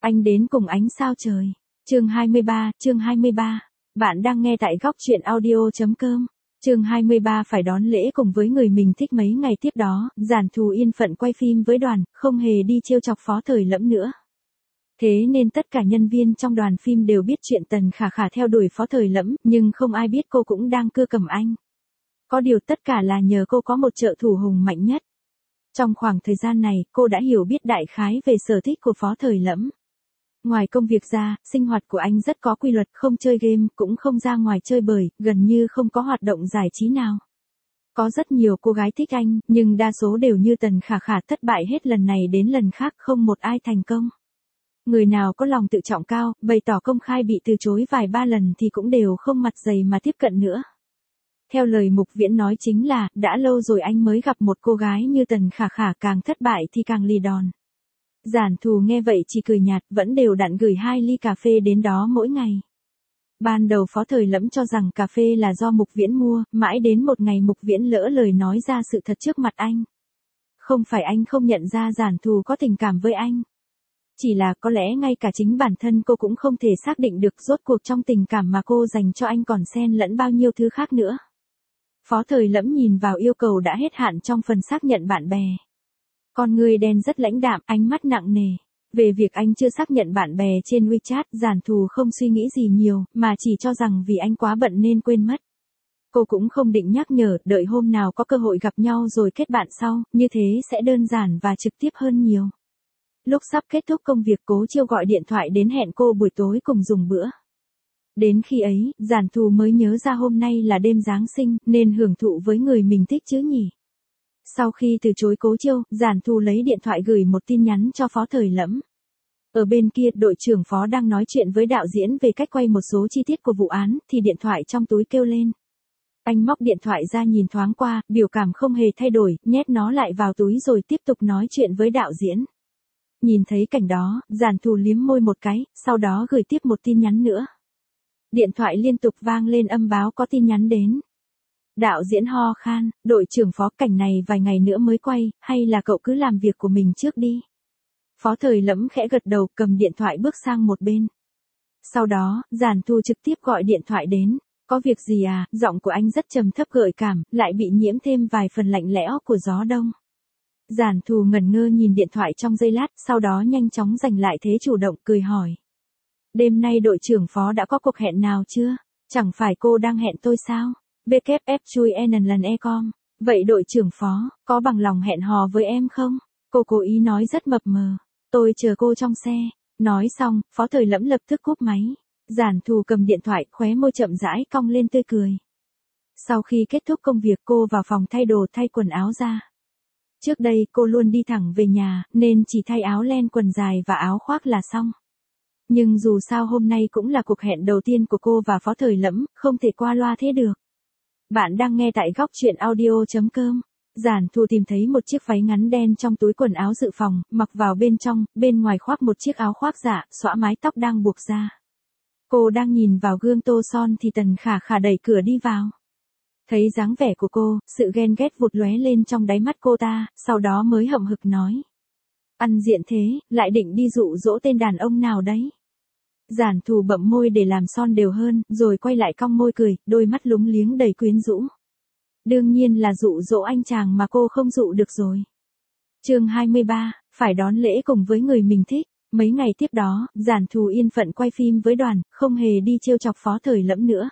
Anh đến cùng ánh sao trời. Chương 23. Bạn đang nghe tại góc truyện audio.com. Chương 23 phải đón lễ cùng với người mình thích mấy ngày tiếp đó, Giản Thù yên phận quay phim với đoàn, không hề đi trêu chọc Phó Thời Lẫm nữa. Thế nên tất cả nhân viên trong đoàn phim đều biết chuyện Tần Khả Khả theo đuổi Phó Thời Lẫm, nhưng không ai biết cô cũng đang cưa cầm anh. Có điều tất cả là nhờ cô có một trợ thủ hùng mạnh nhất. Trong khoảng thời gian này, cô đã hiểu biết đại khái về sở thích của Phó Thời Lẫm. Ngoài công việc ra, sinh hoạt của anh rất có quy luật, không chơi game, cũng không ra ngoài chơi bời, gần như không có hoạt động giải trí nào. Có rất nhiều cô gái thích anh, nhưng đa số đều như Tần Khả Khả thất bại hết lần này đến lần khác, không một ai thành công. Người nào có lòng tự trọng cao, bày tỏ công khai bị từ chối vài ba lần thì cũng đều không mặt dày mà tiếp cận nữa. Theo lời Mục Viễn nói chính là, đã lâu rồi anh mới gặp một cô gái như Tần Khả Khả, càng thất bại thì càng lì đòn. Giản Thù nghe vậy chỉ cười nhạt, vẫn đều đặn gửi 2 ly cà phê đến đó mỗi ngày. Ban đầu Phó Thời Lẫm cho rằng cà phê là do Mục Viễn mua, mãi đến một ngày Mục Viễn lỡ lời nói ra sự thật trước mặt anh. Không phải anh không nhận ra Giản Thù có tình cảm với anh. Chỉ là có lẽ ngay cả chính bản thân cô cũng không thể xác định được rốt cuộc trong tình cảm mà cô dành cho anh còn xen lẫn bao nhiêu thứ khác nữa. Phó Thời Lẫm nhìn vào yêu cầu đã hết hạn trong phần xác nhận bạn bè. Con người đen rất lãnh đạm, ánh mắt nặng nề. Về việc anh chưa xác nhận bạn bè trên WeChat, Giản Thù không suy nghĩ gì nhiều, mà chỉ cho rằng vì anh quá bận nên quên mất. Cô cũng không định nhắc nhở, đợi hôm nào có cơ hội gặp nhau rồi kết bạn sau, như thế sẽ đơn giản và trực tiếp hơn nhiều. Lúc sắp kết thúc công việc, Cố Chiêu gọi điện thoại đến hẹn cô buổi tối cùng dùng bữa. Đến khi ấy, Giản Thù mới nhớ ra hôm nay là đêm Giáng sinh, nên hưởng thụ với người mình thích chứ nhỉ. Sau khi từ chối Cố Chiêu, Giản Thù lấy điện thoại gửi một tin nhắn cho Phó Thời Lẫm. Ở bên kia, đội trưởng Phó đang nói chuyện với đạo diễn về cách quay một số chi tiết của vụ án, thì điện thoại trong túi kêu lên. Anh móc điện thoại ra nhìn thoáng qua, biểu cảm không hề thay đổi, nhét nó lại vào túi rồi tiếp tục nói chuyện với đạo diễn. Nhìn thấy cảnh đó, Giản Thù liếm môi một cái, sau đó gửi tiếp một tin nhắn nữa. Điện thoại liên tục vang lên âm báo có tin nhắn đến. Đạo diễn ho khan, đội trưởng Phó, cảnh này vài ngày nữa mới quay, hay là cậu cứ làm việc của mình trước đi. Phó Thời Lẫm khẽ gật đầu, cầm điện thoại bước sang một bên. Sau đó, Giản Thù trực tiếp gọi điện thoại đến. Có việc gì à? Giọng của anh rất trầm thấp gợi cảm, lại bị nhiễm thêm vài phần lạnh lẽo của gió đông. Giản Thù ngẩn ngơ nhìn điện thoại trong giây lát, sau đó nhanh chóng giành lại thế chủ động, cười hỏi. Đêm nay đội trưởng Phó đã có cuộc hẹn nào chưa? Chẳng phải cô đang hẹn tôi sao? WF chui NLNE.com. Vậy đội trưởng Phó, có bằng lòng hẹn hò với em không? Cô cố ý nói rất mập mờ. Tôi chờ cô trong xe. Nói xong, Phó Thời Lẫm lập tức cúp máy. Giản Thù cầm điện thoại, khóe môi chậm rãi cong lên tươi cười. Sau khi kết thúc công việc, cô vào phòng thay đồ thay quần áo ra. Trước đây cô luôn đi thẳng về nhà, nên chỉ thay áo len quần dài và áo khoác là xong. Nhưng dù sao hôm nay cũng là cuộc hẹn đầu tiên của cô và Phó Thời Lẫm, không thể qua loa thế được. Bạn đang nghe tại góc truyện audio.com. Giản Thù tìm thấy một chiếc váy ngắn đen trong túi quần áo dự phòng, mặc vào bên trong, bên ngoài khoác một chiếc áo khoác dạ, xõa mái tóc đang buộc ra. Cô đang nhìn vào gương tô son thì Tần Khả Khả đẩy cửa đi vào. Thấy dáng vẻ của cô, sự ghen ghét vụt lóe lên trong đáy mắt cô ta, sau đó mới hậm hực nói. Ăn diện thế, lại định đi dụ dỗ tên đàn ông nào đấy? Giản Thù bậm môi để làm son đều hơn, rồi quay lại cong môi cười, đôi mắt lúng liếng đầy quyến rũ. Đương nhiên là dụ dỗ anh chàng mà cô không dụ được rồi. Chương 23, phải đón lễ cùng với người mình thích. Mấy ngày tiếp đó, Giản Thù yên phận quay phim với đoàn, không hề đi trêu chọc Phó Thời Lẫm nữa.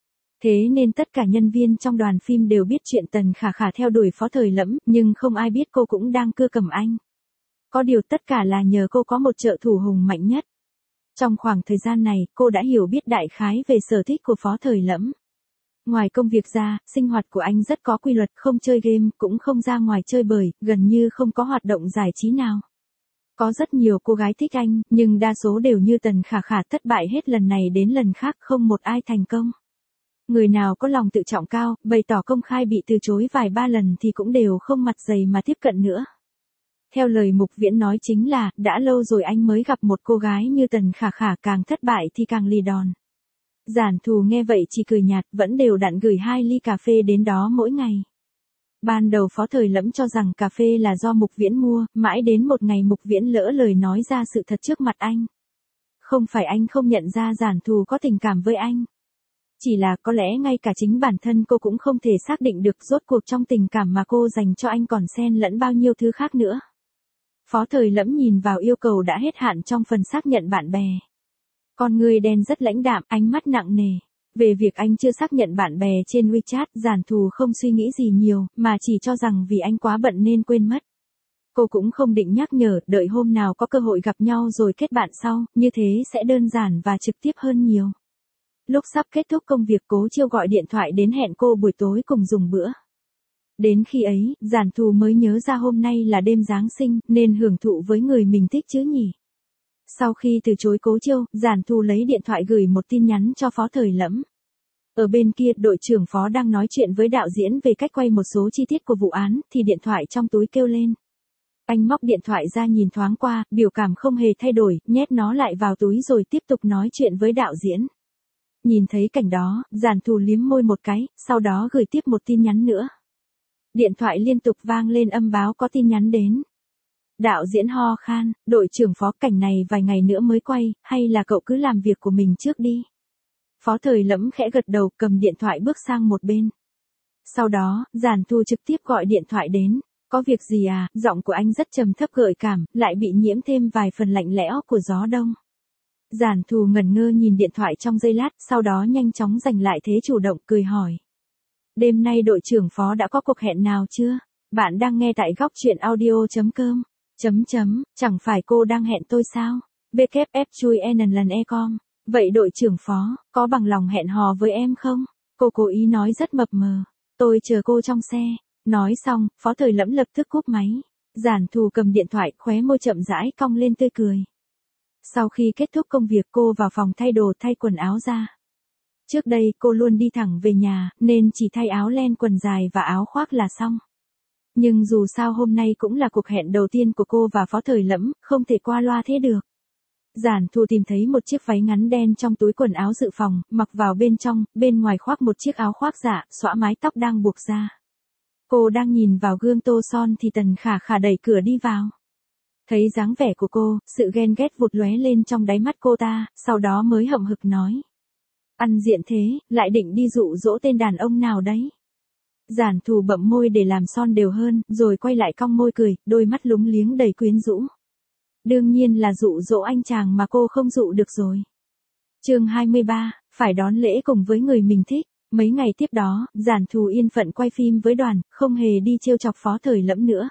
Thế nên tất cả nhân viên trong đoàn phim đều biết chuyện Tần Khả Khả theo đuổi Phó Thời Lẫm, nhưng không ai biết cô cũng đang cưa cầm anh. Có điều tất cả là nhờ cô có một trợ thủ hùng mạnh nhất. Trong khoảng thời gian này, cô đã hiểu biết đại khái về sở thích của Phó Thời Lẫm. Ngoài công việc ra, sinh hoạt của anh rất có quy luật, không chơi game, cũng không ra ngoài chơi bời, gần như không có hoạt động giải trí nào. Có rất nhiều cô gái thích anh, nhưng đa số đều như Tần Khả Khả thất bại hết lần này đến lần khác, không một ai thành công. Người nào có lòng tự trọng cao, bày tỏ công khai bị từ chối vài ba lần thì cũng đều không mặt dày mà tiếp cận nữa. Theo lời Mục Viễn nói chính là, đã lâu rồi anh mới gặp một cô gái như Tần Khả Khả, càng thất bại thì càng lì đòn. Giản Thù nghe vậy chỉ cười nhạt, vẫn đều đặn gửi 2 ly cà phê đến đó mỗi ngày. Ban đầu Phó Thời Lẫm cho rằng cà phê là do Mục Viễn mua, mãi đến một ngày Mục Viễn lỡ lời nói ra sự thật trước mặt anh. Không phải anh không nhận ra Giản Thù có tình cảm với anh. Chỉ là có lẽ ngay cả chính bản thân cô cũng không thể xác định được rốt cuộc trong tình cảm mà cô dành cho anh còn xen lẫn bao nhiêu thứ khác nữa. Phó Thời Lẫm nhìn vào yêu cầu đã hết hạn trong phần xác nhận bạn bè. Con người đen rất lãnh đạm, ánh mắt nặng nề. Về việc anh chưa xác nhận bạn bè trên WeChat, Giản Thù không suy nghĩ gì nhiều, mà chỉ cho rằng vì anh quá bận nên quên mất. Cô cũng không định nhắc nhở, đợi hôm nào có cơ hội gặp nhau rồi kết bạn sau, như thế sẽ đơn giản và trực tiếp hơn nhiều. Lúc sắp kết thúc công việc, Cố Chiêu gọi điện thoại đến hẹn cô buổi tối cùng dùng bữa. Đến khi ấy, Giản Thù mới nhớ ra hôm nay là đêm Giáng sinh, nên hưởng thụ với người mình thích chứ nhỉ. Sau khi từ chối Cố Chiêu, Giản Thù lấy điện thoại gửi một tin nhắn cho Phó Thời Lẫm. Ở bên kia, đội trưởng Phó đang nói chuyện với đạo diễn về cách quay một số chi tiết của vụ án, thì điện thoại trong túi kêu lên. Anh móc điện thoại ra nhìn thoáng qua, biểu cảm không hề thay đổi, nhét nó lại vào túi rồi tiếp tục nói chuyện với đạo diễn. Nhìn thấy cảnh đó, Giản Thù liếm môi một cái, sau đó gửi tiếp một tin nhắn nữa. Điện thoại liên tục vang lên âm báo có tin nhắn đến. Đạo diễn ho khan, đội trưởng Phó, cảnh này vài ngày nữa mới quay, hay là cậu cứ làm việc của mình trước đi. Phó Thời Lẫm khẽ gật đầu, cầm điện thoại bước sang một bên. Sau đó, Giản Thù trực tiếp gọi điện thoại đến. Có việc gì à? Giọng của anh rất trầm thấp gợi cảm, lại bị nhiễm thêm vài phần lạnh lẽo của gió đông. Giản Thù ngẩn ngơ nhìn điện thoại trong giây lát, sau đó nhanh chóng giành lại thế chủ động, cười hỏi. Đêm nay đội trưởng Phó đã có cuộc hẹn nào chưa? Bạn đang nghe tại góc chuyện audio.com. Chẳng phải cô đang hẹn tôi sao? WF chui NLNE.com. Vậy đội trưởng Phó, có bằng lòng hẹn hò với em không? Cô cố ý nói rất mập mờ. Tôi chờ cô trong xe. Nói xong, Phó Thời Lẫm lập tức cúp máy. Giản Thù cầm điện thoại, khóe môi chậm rãi cong lên tươi cười. Sau khi kết thúc công việc, cô vào phòng thay đồ, thay quần áo ra. Trước đây cô luôn đi thẳng về nhà, nên chỉ thay áo len, quần dài và áo khoác là xong. Nhưng dù sao hôm nay cũng là cuộc hẹn đầu tiên của cô và Phó Thời Lẫm, không thể qua loa thế được. Giản Thù tìm thấy một chiếc váy ngắn đen trong túi quần áo dự phòng, mặc vào bên trong, bên ngoài khoác một chiếc áo khoác giả, xõa mái tóc đang buộc ra. Cô đang nhìn vào gương tô son thì Tần Khả Khả đẩy cửa đi vào. Thấy dáng vẻ của cô, sự ghen ghét vụt lóe lên trong đáy mắt cô ta, sau đó mới hậm hực nói. Ăn diện thế, lại định đi dụ dỗ tên đàn ông nào đấy? Giản Thù bậm môi để làm son đều hơn, rồi quay lại cong môi cười, đôi mắt lúng liếng đầy quyến rũ. Đương nhiên là dụ dỗ anh chàng mà cô không dụ được rồi. Chương 23, phải đón lễ cùng với người mình thích. Mấy ngày tiếp đó, Giản Thù yên phận quay phim với đoàn, không hề đi trêu chọc Phó Thời Lẫm nữa.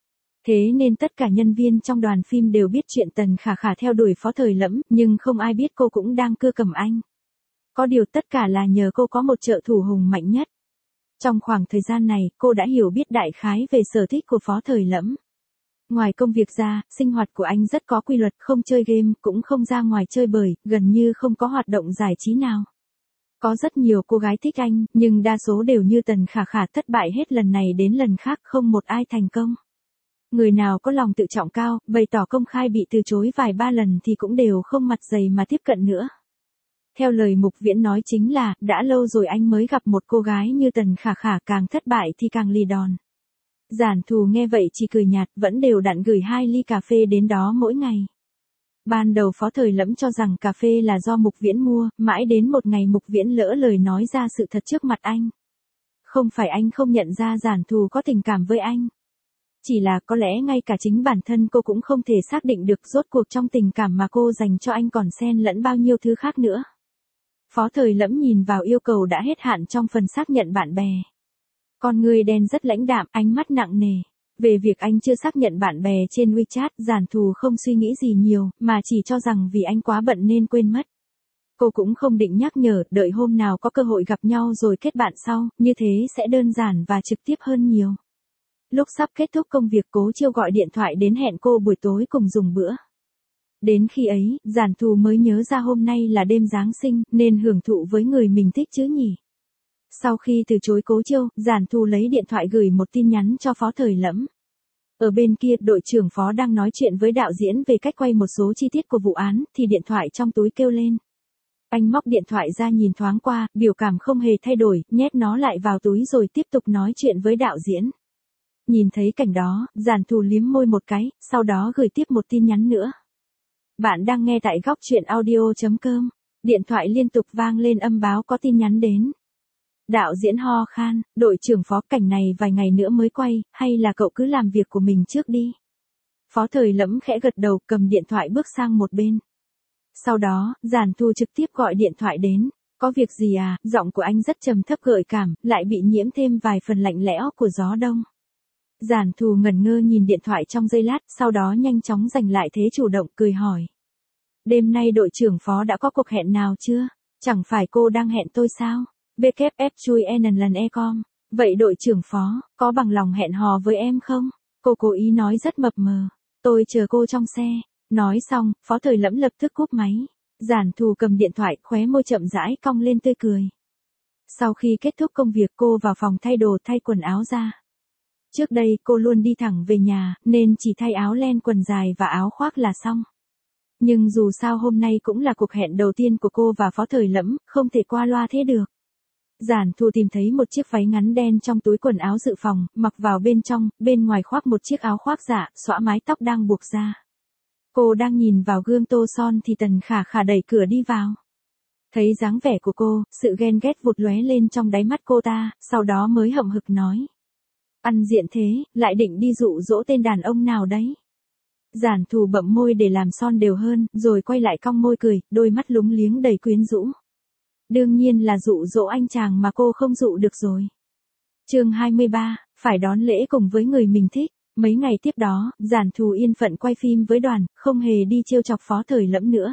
Thế nên tất cả nhân viên trong đoàn phim đều biết chuyện Tần Khả Khả theo đuổi Phó Thời Lẫm, nhưng không ai biết cô cũng đang cưa cầm anh. Có điều tất cả là nhờ cô có một trợ thủ hùng mạnh nhất. Trong khoảng thời gian này, cô đã hiểu biết đại khái về sở thích của Phó Thời Lẫm. Ngoài công việc ra, sinh hoạt của anh rất có quy luật, không chơi game, cũng không ra ngoài chơi bời, gần như không có hoạt động giải trí nào. Có rất nhiều cô gái thích anh, nhưng đa số đều như Tần Khả Khả, thất bại hết lần này đến lần khác, không một ai thành công. Người nào có lòng tự trọng cao, bày tỏ công khai bị từ chối vài ba lần thì cũng đều không mặt dày mà tiếp cận nữa. Theo lời Mục Viễn nói chính là, đã lâu rồi anh mới gặp một cô gái như Tần Khả Khả, càng thất bại thì càng lì đòn. Giản Thù nghe vậy chỉ cười nhạt, vẫn đều đặn gửi 2 ly cà phê đến đó mỗi ngày. Ban đầu Phó Thời Lẫm cho rằng cà phê là do Mục Viễn mua, mãi đến một ngày Mục Viễn lỡ lời nói ra sự thật trước mặt anh. Không phải anh không nhận ra Giản Thù có tình cảm với anh. Chỉ là có lẽ ngay cả chính bản thân cô cũng không thể xác định được rốt cuộc trong tình cảm mà cô dành cho anh còn xen lẫn bao nhiêu thứ khác nữa. Phó Thời Lẫm nhìn vào yêu cầu đã hết hạn trong phần xác nhận bạn bè. Con người đen rất lãnh đạm, ánh mắt nặng nề. Về việc anh chưa xác nhận bạn bè trên WeChat, Giản Thù không suy nghĩ gì nhiều, mà chỉ cho rằng vì anh quá bận nên quên mất. Cô cũng không định nhắc nhở, đợi hôm nào có cơ hội gặp nhau rồi kết bạn sau, như thế sẽ đơn giản và trực tiếp hơn nhiều. Lúc sắp kết thúc công việc, Cố Chiêu gọi điện thoại đến hẹn cô buổi tối cùng dùng bữa. Đến khi ấy, Giản Thù mới nhớ ra hôm nay là đêm Giáng sinh, nên hưởng thụ với người mình thích chứ nhỉ. Sau khi từ chối Cố Chiêu, Giản Thù lấy điện thoại gửi một tin nhắn cho Phó Thời Lẫm. Ở bên kia, đội trưởng Phó đang nói chuyện với đạo diễn về cách quay một số chi tiết của vụ án, thì điện thoại trong túi kêu lên. Anh móc điện thoại ra nhìn thoáng qua, biểu cảm không hề thay đổi, nhét nó lại vào túi rồi tiếp tục nói chuyện với đạo diễn. Nhìn thấy cảnh đó, Giản Thù liếm môi một cái, sau đó gửi tiếp một tin nhắn nữa. Bạn đang nghe tại góc chuyện audio.com. Điện thoại liên tục vang lên âm báo có tin nhắn đến. Đạo diễn ho khan, đội trưởng Phó, cảnh này vài ngày nữa mới quay, hay là cậu cứ làm việc của mình trước đi. Phó Thời Lẫm khẽ gật đầu, cầm điện thoại bước sang một bên. Sau đó, Giản Thu trực tiếp gọi điện thoại đến. Có việc gì à? Giọng của anh rất trầm thấp gợi cảm, lại bị nhiễm thêm vài phần lạnh lẽo của gió đông. Giản Thu ngẩn ngơ nhìn điện thoại trong giây lát, sau đó nhanh chóng giành lại thế chủ động, cười hỏi. Đêm nay đội trưởng Phó đã có cuộc hẹn nào chưa? Chẳng phải cô đang hẹn tôi sao? WF chui lần e-com. Vậy đội trưởng Phó, có bằng lòng hẹn hò với em không? Cô cố ý nói rất mập mờ. Tôi chờ cô trong xe. Nói xong, Phó Thời Lẫm lập tức cúp máy. Giản Thu cầm điện thoại, khóe môi chậm rãi cong lên tươi cười. Sau khi kết thúc công việc, cô vào phòng thay đồ, thay quần áo ra. Trước đây cô luôn đi thẳng về nhà, nên chỉ thay áo len, quần dài và áo khoác là xong. Nhưng dù sao hôm nay cũng là cuộc hẹn đầu tiên của cô và Phó Thời Lẫm, không thể qua loa thế được. Giản Thu tìm thấy một chiếc váy ngắn đen trong túi quần áo dự phòng, mặc vào bên trong, bên ngoài khoác một chiếc áo khoác dạ, xõa mái tóc đang buộc ra. Cô đang nhìn vào gương tô son thì Tần Khả Khả đẩy cửa đi vào. Thấy dáng vẻ của cô, sự ghen ghét vụt lóe lên trong đáy mắt cô ta, sau đó mới hậm hực nói. Ăn diện thế, lại định đi dụ dỗ tên đàn ông nào đấy? Giản Thu bậm môi để làm son đều hơn, rồi quay lại cong môi cười, đôi mắt lúng liếng đầy quyến rũ. Đương nhiên là dụ dỗ anh chàng mà cô không dụ được rồi. Chương 23, phải đón lễ cùng với người mình thích. Mấy ngày tiếp đó, Giản Thu yên phận quay phim với đoàn, không hề đi trêu chọc Phó Thời Lẫm nữa.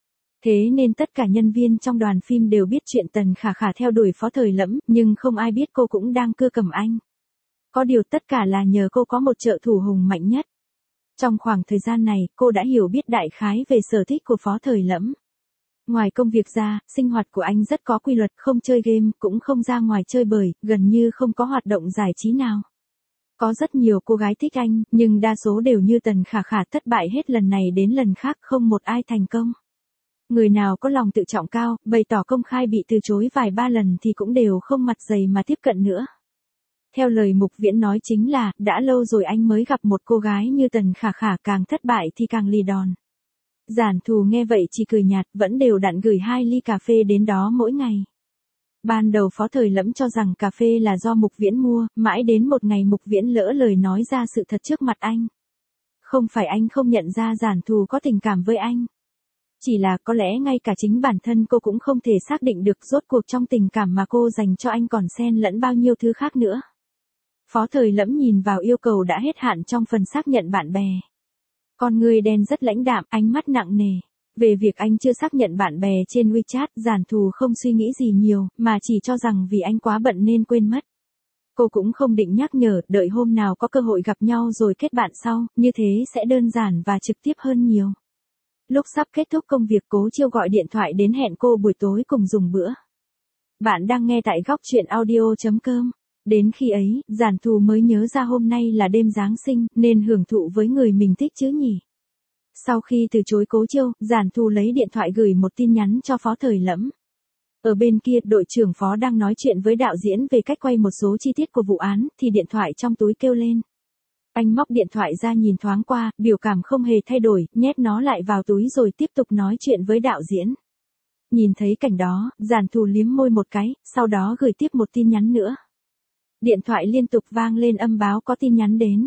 Thế nên tất cả nhân viên trong đoàn phim đều biết chuyện Tần Khả Khả theo đuổi Phó Thời Lẫm, nhưng không ai biết cô cũng đang cưa cầm anh. Có điều tất cả là nhờ cô có một trợ thủ hùng mạnh nhất. Trong khoảng thời gian này, cô đã hiểu biết đại khái về sở thích của Phó Thời Lẫm. Ngoài công việc ra, sinh hoạt của anh rất có quy luật, không chơi game, cũng không ra ngoài chơi bời, gần như không có hoạt động giải trí nào. Có rất nhiều cô gái thích anh, nhưng đa số đều như Tần Khả Khả, thất bại hết lần này đến lần khác, không một ai thành công. Người nào có lòng tự trọng cao, bày tỏ công khai bị từ chối vài ba lần thì cũng đều không mặt dày mà tiếp cận nữa. Theo lời Mục Viễn nói chính là, đã lâu rồi anh mới gặp một cô gái như Tần Khả Khả, càng thất bại thì càng lì đòn. Giản Thu nghe vậy chỉ cười nhạt, vẫn đều đặn gửi 2 ly cà phê đến đó mỗi ngày. Ban đầu Phó Thời Lẫm cho rằng cà phê là do Mục Viễn mua, mãi đến một ngày Mục Viễn lỡ lời nói ra sự thật trước mặt anh. Không phải anh không nhận ra Giản Thu có tình cảm với anh. Chỉ là có lẽ ngay cả chính bản thân cô cũng không thể xác định được rốt cuộc trong tình cảm mà cô dành cho anh còn xen lẫn bao nhiêu thứ khác nữa. Phó Thời Lẫm nhìn vào yêu cầu đã hết hạn trong phần xác nhận bạn bè. Con người đen rất lãnh đạm, ánh mắt nặng nề. Về việc anh chưa xác nhận bạn bè trên WeChat, Giản Thu không suy nghĩ gì nhiều, mà chỉ cho rằng vì anh quá bận nên quên mất. Cô cũng không định nhắc nhở, đợi hôm nào có cơ hội gặp nhau rồi kết bạn sau, như thế sẽ đơn giản và trực tiếp hơn nhiều. Lúc sắp kết thúc công việc, Cố Chiêu gọi điện thoại đến hẹn cô buổi tối cùng dùng bữa. Bạn đang nghe tại góc chuyện audio.com. Đến khi ấy, Giản Thu mới nhớ ra hôm nay là đêm Giáng sinh, nên hưởng thụ với người mình thích chứ nhỉ. Sau khi từ chối Cố Chiêu, Giản Thu lấy điện thoại gửi một tin nhắn cho Phó Thời Lẫm. Ở bên kia, đội trưởng Phó đang nói chuyện với đạo diễn về cách quay một số chi tiết của vụ án, thì điện thoại trong túi kêu lên. Anh móc điện thoại ra nhìn thoáng qua, biểu cảm không hề thay đổi, nhét nó lại vào túi rồi tiếp tục nói chuyện với đạo diễn. Nhìn thấy cảnh đó, Giản Thu liếm môi một cái, sau đó gửi tiếp một tin nhắn nữa. Điện thoại liên tục vang lên âm báo có tin nhắn đến.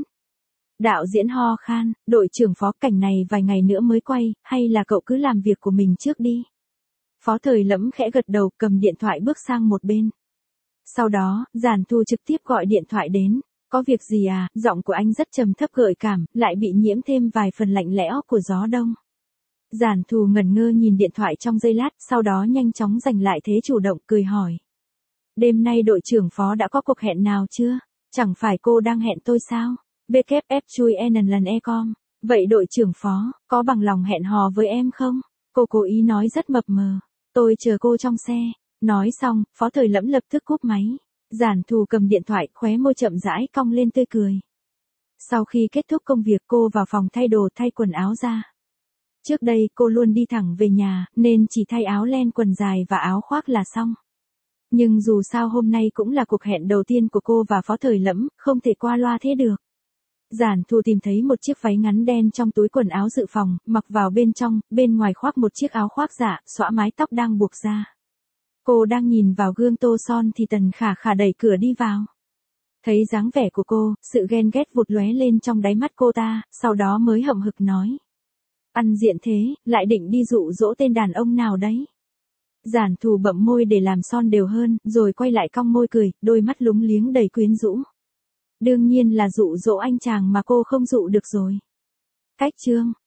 Đạo diễn ho khan, đội trưởng Phó, cảnh này vài ngày nữa mới quay, hay là cậu cứ làm việc của mình trước đi. Phó Thời Lẫm khẽ gật đầu, cầm điện thoại bước sang một bên. Sau đó, Giản Thu trực tiếp gọi điện thoại đến. Có việc gì à? Giọng của anh rất trầm thấp gợi cảm, lại bị nhiễm thêm vài phần lạnh lẽo của gió đông. Giản Thu ngẩn ngơ nhìn điện thoại trong giây lát, sau đó nhanh chóng giành lại thế chủ động, cười hỏi. Đêm nay đội trưởng Phó đã có cuộc hẹn nào chưa? Chẳng phải cô đang hẹn tôi sao? WF chui lần e-com. Vậy đội trưởng Phó, có bằng lòng hẹn hò với em không? Cô cố ý nói rất mập mờ. Tôi chờ cô trong xe. Nói xong, Phó Thời Lẫm lập tức cúp máy. Giản Thu cầm điện thoại, khóe môi chậm rãi cong lên tươi cười. Sau khi kết thúc công việc, cô vào phòng thay đồ, thay quần áo ra. Trước đây cô luôn đi thẳng về nhà, nên chỉ thay áo len, quần dài và áo khoác là xong. Nhưng dù sao hôm nay cũng là cuộc hẹn đầu tiên của cô và Phó Thời Lẫm, không thể qua loa thế được. Giản Thù tìm thấy một chiếc váy ngắn đen trong túi quần áo dự phòng, mặc vào bên trong, bên ngoài khoác một chiếc áo khoác dạ, xõa mái tóc đang buộc ra. Cô đang nhìn vào gương tô son thì Tần Khả Khả đẩy cửa đi vào. Thấy dáng vẻ của cô, sự ghen ghét vụt lóe lên trong đáy mắt cô ta, sau đó mới hậm hực nói. Ăn diện thế, lại định đi dụ dỗ tên đàn ông nào đấy? Giản Thù bậm môi để làm son đều hơn, rồi quay lại cong môi cười, đôi mắt lúng liếng đầy quyến rũ. Đương nhiên là dụ dỗ anh chàng mà cô không dụ được rồi. Cách chương